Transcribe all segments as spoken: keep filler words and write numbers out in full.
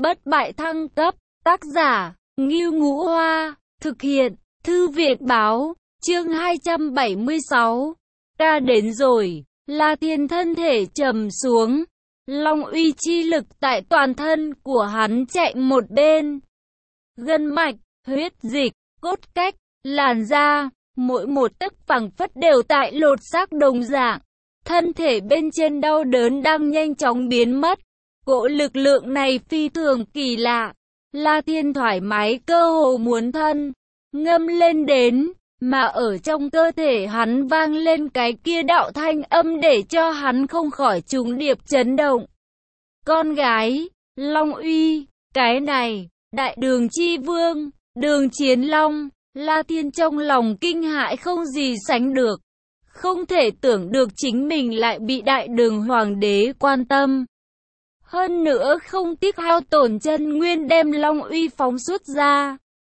bất bại thăng cấp, tác giả, Ngưu Ngũ Hoa, thực hiện, Thư viện Báo, chương hai trăm bảy mươi sáu. Ta đến rồi, La Thiên thân thể trầm xuống, long uy chi lực tại toàn thân của hắn chạy một bên. Gân mạch, huyết dịch, cốt cách, làn da, mỗi một tấc phẳng phất đều tại lột xác đồng dạng. Thân thể bên trên đau đớn đang nhanh chóng biến mất. Cỗ lực lượng này phi thường kỳ lạ. La Thiên thoải mái cơ hồ muốn thân ngâm lên đến, mà ở trong cơ thể hắn vang lên cái kia đạo thanh âm để cho hắn không khỏi trùng điệp chấn động. Con gái, Long Uy, cái này, Đại Đường Chi Vương, Đường Chiến Long, La Thiên trong lòng kinh hãi không gì sánh được. Không thể tưởng được chính mình lại bị Đại Đường Hoàng đế quan tâm. Hơn nữa không tiếc hao tổn chân nguyên đem Long Uy phóng xuất ra.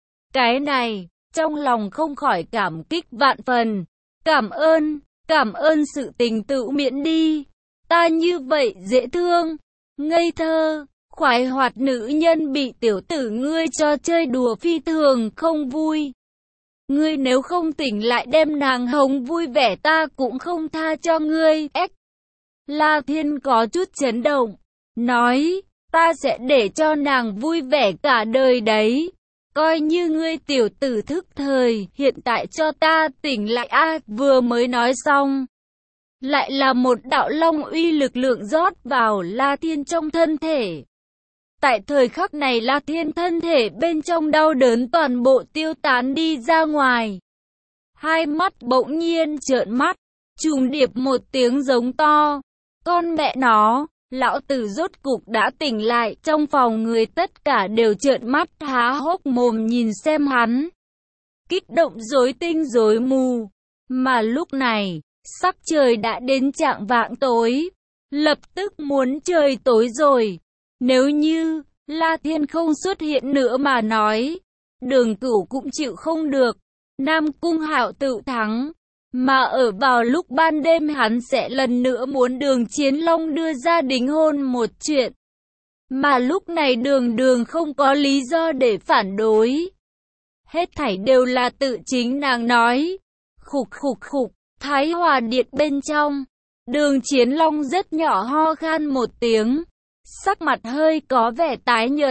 Cái này, trong lòng không khỏi cảm kích vạn phần. Cảm ơn, cảm ơn sự tình tự miễn đi. Ta như vậy dễ thương, ngây thơ, khoái hoạt nữ nhân bị tiểu tử ngươi cho chơi đùa phi thường không vui. Ngươi nếu không tỉnh lại đem nàng hống vui vẻ ta cũng không tha cho ngươi. Ếch! La Thiên có chút chấn động, nói, ta sẽ để cho nàng vui vẻ cả đời đấy. Coi như ngươi tiểu tử thức thời, hiện tại cho ta tỉnh lại a. À, vừa mới nói xong, lại là một đạo long uy lực lượng rót vào La Thiên trong thân thể. Tại thời khắc này La Thiên thân thể bên trong đau đớn toàn bộ tiêu tán đi ra ngoài. Hai mắt bỗng nhiên trợn mắt, trùng điệp một tiếng giống to. Con mẹ nó, lão tử rốt cục đã tỉnh lại. Trong phòng người tất cả đều trợn mắt há hốc mồm nhìn xem hắn. Kích động rối tinh rối mù. Mà lúc này, sắc trời đã đến chạng vạng tối. Lập tức muốn trời tối rồi. Nếu như La Thiên không xuất hiện nữa mà nói, Đường Cửu cũng chịu không được. Nam Cung Hạo tự thắng, mà ở vào lúc ban đêm hắn sẽ lần nữa muốn Đường Chiến Long đưa ra đính hôn một chuyện. Mà lúc này Đường Đường không có lý do để phản đối. Hết thảy đều là tự chính nàng nói. Khục khục khục, Thái Hòa Điện bên trong, Đường Chiến Long rất nhỏ ho khan một tiếng. Sắc mặt hơi có vẻ tái nhợt,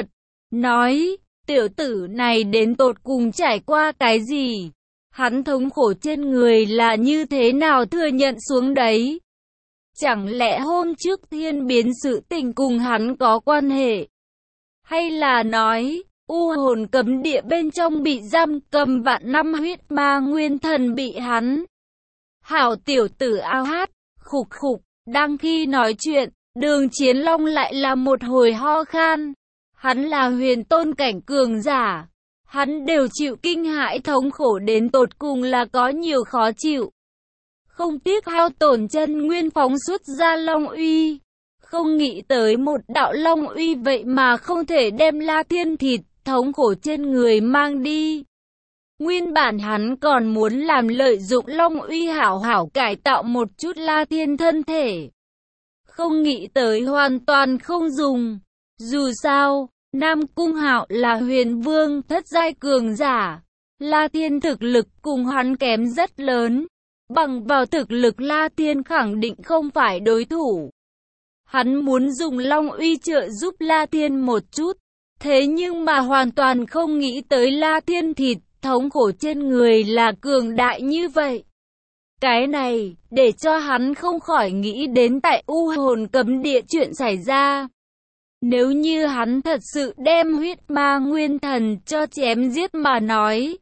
nói, tiểu tử này đến tột cùng trải qua cái gì? Hắn thống khổ trên người là như thế nào thừa nhận xuống đấy? Chẳng lẽ hôm trước thiên biến sự tình cùng hắn có quan hệ? Hay là nói, u hồn cấm địa bên trong bị giam cầm vạn năm huyết ma nguyên thần bị hắn? Hảo tiểu tử ao hát, khục khục, đang khi nói chuyện, Đường Chiến Long lại là một hồi ho khan. Hắn là huyền tôn cảnh cường giả. Hắn đều chịu kinh hãi thống khổ đến tột cùng là có nhiều khó chịu. Không tiếc hao tổn chân nguyên phóng xuất ra long uy. Không nghĩ tới một đạo long uy vậy mà không thể đem La Thiên thịt thống khổ trên người mang đi. Nguyên bản hắn còn muốn làm lợi dụng long uy hảo hảo cải tạo một chút La Thiên thân thể. Không nghĩ tới hoàn toàn không dùng. Dù sao, Nam Cung Hạo là huyền vương thất giai cường giả. La Thiên thực lực cùng hắn kém rất lớn. Bằng vào thực lực La Thiên khẳng định không phải đối thủ. Hắn muốn dùng long uy trợ giúp La Thiên một chút. Thế nhưng mà hoàn toàn không nghĩ tới La Thiên thịt thống khổ trên người là cường đại như vậy. Cái này, để cho hắn không khỏi nghĩ đến tại u hồn cấm địa chuyện xảy ra. Nếu như hắn thật sự đem huyết ma nguyên thần cho chém giết mà nói,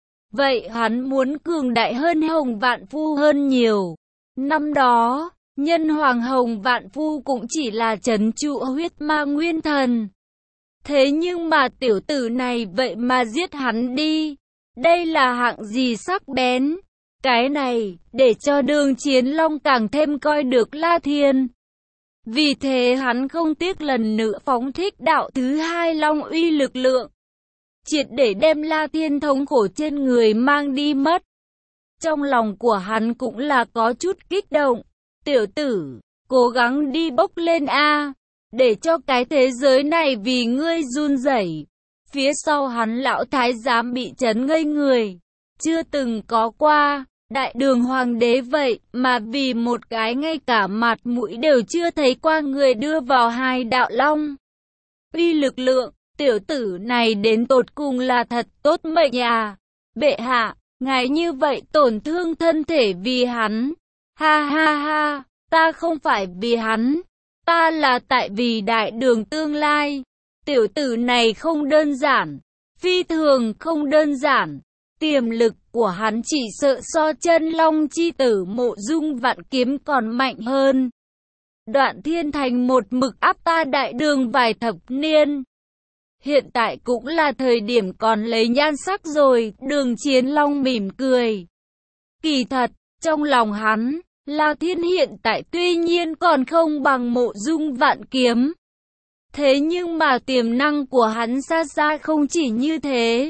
vậy hắn muốn cường đại hơn Hồng Vạn Phu hơn nhiều. Năm đó, nhân hoàng Hồng Vạn Phu cũng chỉ là trấn trụ huyết ma nguyên thần. Thế nhưng mà tiểu tử này vậy mà giết hắn đi. Đây là hạng gì sắc bén. Cái này, để cho Đường Chiến Long càng thêm coi được La Thiên. Vì thế hắn không tiếc lần nữa phóng thích đạo thứ hai long uy lực lượng. Triệt để đem La Thiên thống khổ trên người mang đi mất. Trong lòng của hắn cũng là có chút kích động. Tiểu tử, cố gắng đi bốc lên a. để cho cái thế giới này vì ngươi run rẩy. Phía sau hắn lão thái giám bị chấn ngây người, chưa từng có qua, đại đường hoàng đế vậy mà vì một cái ngay cả mặt mũi đều chưa thấy qua người đưa vào hai đạo long. Uy lực lượng, tiểu tử này đến tột cùng là thật tốt mệnh à. Bệ hạ, ngài như vậy tổn thương thân thể vì hắn. Ha ha ha, ta không phải vì hắn, ta là tại vì đại đường tương lai. Tiểu tử này không đơn giản, phi thường không đơn giản. Tiềm lực của hắn chỉ sợ so chân long chi tử Mộ Dung Vạn Kiếm còn mạnh hơn. Đoạn Thiên Thành một mực áp ta đại đường vài thập niên. Hiện tại cũng là thời điểm còn lấy nhan sắc rồi. Đường Chiến Long mỉm cười. Kỳ thật, trong lòng hắn, La Thiên hiện tại tuy nhiên còn không bằng Mộ Dung Vạn Kiếm. Thế nhưng mà tiềm năng của hắn xa xa không chỉ như thế.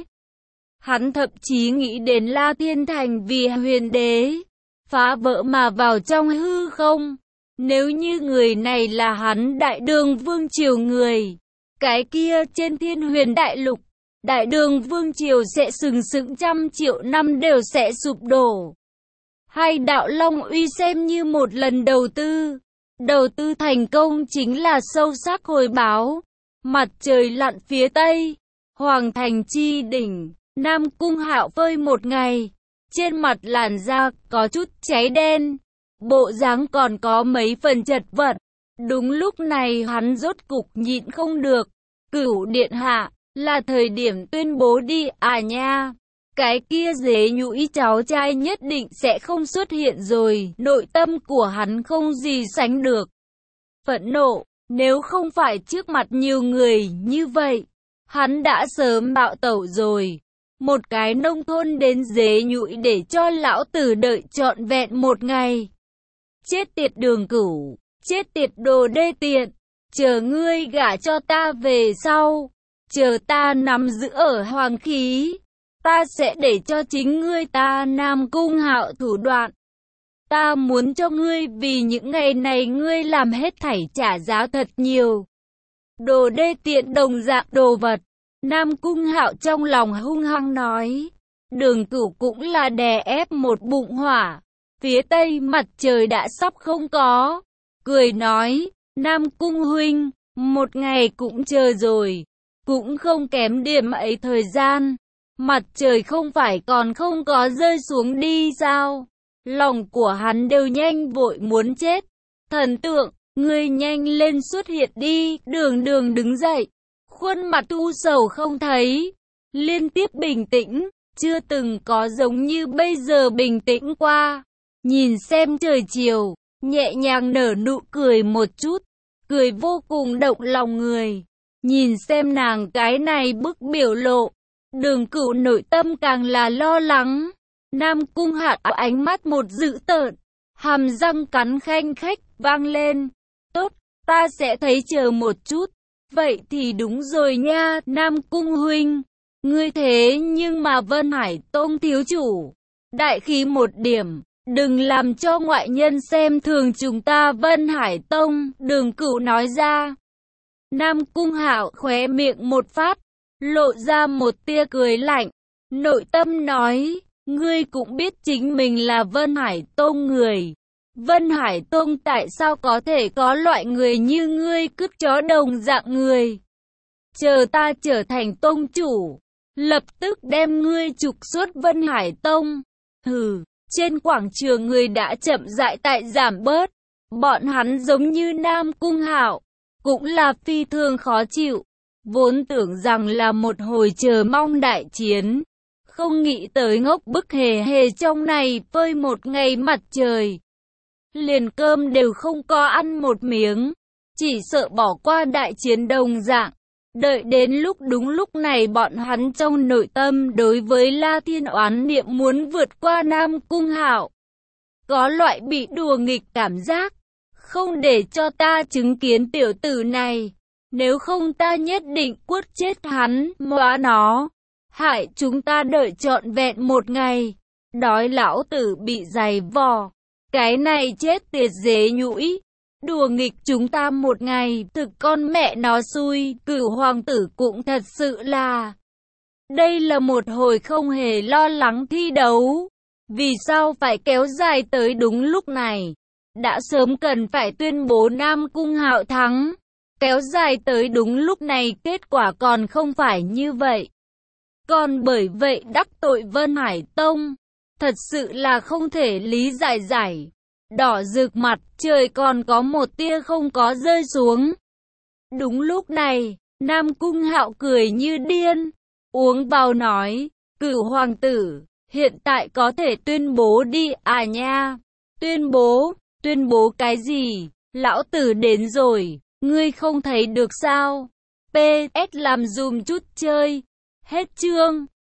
Hắn thậm chí nghĩ đến La Thiên Thành vì huyền đế, phá vỡ mà vào trong hư không. Nếu như người này là hắn đại đường vương triều người, cái kia trên thiên huyền đại lục, đại đường vương triều sẽ sừng sững trăm triệu năm đều sẽ sụp đổ. Hai đạo long uy xem như một lần đầu tư. Đầu tư thành công chính là sâu sắc hồi báo. Mặt trời lặn phía tây, hoàng thành chi đỉnh, Nam Cung Hạo phơi một ngày, trên mặt làn da có chút cháy đen, bộ dáng còn có mấy phần chật vật. Đúng lúc này hắn rốt cục nhịn không được. Cửu điện hạ, là thời điểm tuyên bố đi à nha. Cái kia dế nhũi cháu trai nhất định sẽ không xuất hiện rồi. Nội tâm của hắn không gì sánh được phẫn nộ. Nếu không phải trước mặt nhiều người như vậy, hắn đã sớm bạo tẩu rồi. Một cái nông thôn đến dế nhũi để cho lão tử đợi trọn vẹn một ngày. Chết tiệt Đường Cửu, chết tiệt đồ đê tiện. Chờ ngươi gả cho ta về sau, chờ ta nắm giữ ở hoàng khí, ta sẽ để cho chính ngươi ta Nam Cung Hạo thủ đoạn. Ta muốn cho ngươi vì những ngày này ngươi làm hết thảy trả giá thật nhiều. Đồ đê tiện đồng dạng đồ vật. Nam Cung Hạo trong lòng hung hăng nói. Đường Cửu cũng là đè ép một bụng hỏa. Phía tây mặt trời đã sắp không có. Cười nói, Nam Cung huynh, một ngày cũng chờ rồi. Cũng không kém điểm ấy thời gian. Mặt trời không phải còn không có rơi xuống đi sao? Lòng của hắn đều nhanh vội muốn chết. Thần tượng, ngươi nhanh lên xuất hiện đi. Đường Đường đứng dậy, khuôn mặt u sầu không thấy, liên tiếp bình tĩnh, chưa từng có giống như bây giờ bình tĩnh qua. Nhìn xem trời chiều, nhẹ nhàng nở nụ cười một chút, cười vô cùng động lòng người. Nhìn xem nàng cái này bức biểu lộ, Đường Cửu nội tâm càng là lo lắng. Nam Cung Hạo ánh mắt một dữ tợn, hàm răng cắn khanh khách vang lên. Tốt, ta sẽ thấy chờ một chút. Vậy thì đúng rồi nha, Nam Cung huynh. Ngươi thế nhưng mà Vân Hải Tông thiếu chủ, đại khí một điểm, đừng làm cho ngoại nhân xem thường chúng ta Vân Hải Tông. Đường Cửu nói ra. Nam Cung Hạo khóe miệng một phát, lộ ra một tia cười lạnh, nội tâm nói, ngươi cũng biết chính mình là Vân Hải Tông người. Vân Hải Tông tại sao có thể có loại người như ngươi cứt chó đồng dạng người? Chờ ta trở thành tông chủ, lập tức đem ngươi trục xuất Vân Hải Tông. Hừ, trên quảng trường người đã chậm rãi tại giảm bớt. Bọn hắn giống như Nam Cung Hạo, cũng là phi thường khó chịu. Vốn tưởng rằng là một hồi chờ mong đại chiến, không nghĩ tới ngốc bức hề hề trong này phơi một ngày mặt trời. Liền cơm đều không có ăn một miếng, chỉ sợ bỏ qua đại chiến đồng dạng. Đợi đến lúc đúng lúc này bọn hắn trong nội tâm đối với La Thiên oán niệm muốn vượt qua Nam Cung Hạo. Có loại bị đùa nghịch cảm giác, không để cho ta chứng kiến tiểu tử này. Nếu không ta nhất định quất chết hắn, móa nó. Hại chúng ta đợi trọn vẹn một ngày. Đói lão tử bị giày vò. Cái này chết tiệt dế nhũi. Đùa nghịch chúng ta một ngày, thực con mẹ nó xui, Cửu hoàng tử cũng thật sự là. Đây là một hồi không hề lo lắng thi đấu. Vì sao phải kéo dài tới đúng lúc này? Đã sớm cần phải tuyên bố Nam Cung Hạo thắng. Kéo dài tới đúng lúc này kết quả còn không phải như vậy. Còn bởi vậy đắc tội Vân Hải Tông. Thật sự là không thể lý giải giải. Đỏ rực mặt, trời còn có một tia không có rơi xuống. Đúng lúc này, Nam Cung Hạo cười như điên. Uống vào nói, Cửu hoàng tử, hiện tại có thể tuyên bố đi à nha. Tuyên bố, tuyên bố cái gì? Lão tử đến rồi, ngươi không thấy được sao? pê ét làm dùm chút chơi. Hết chương.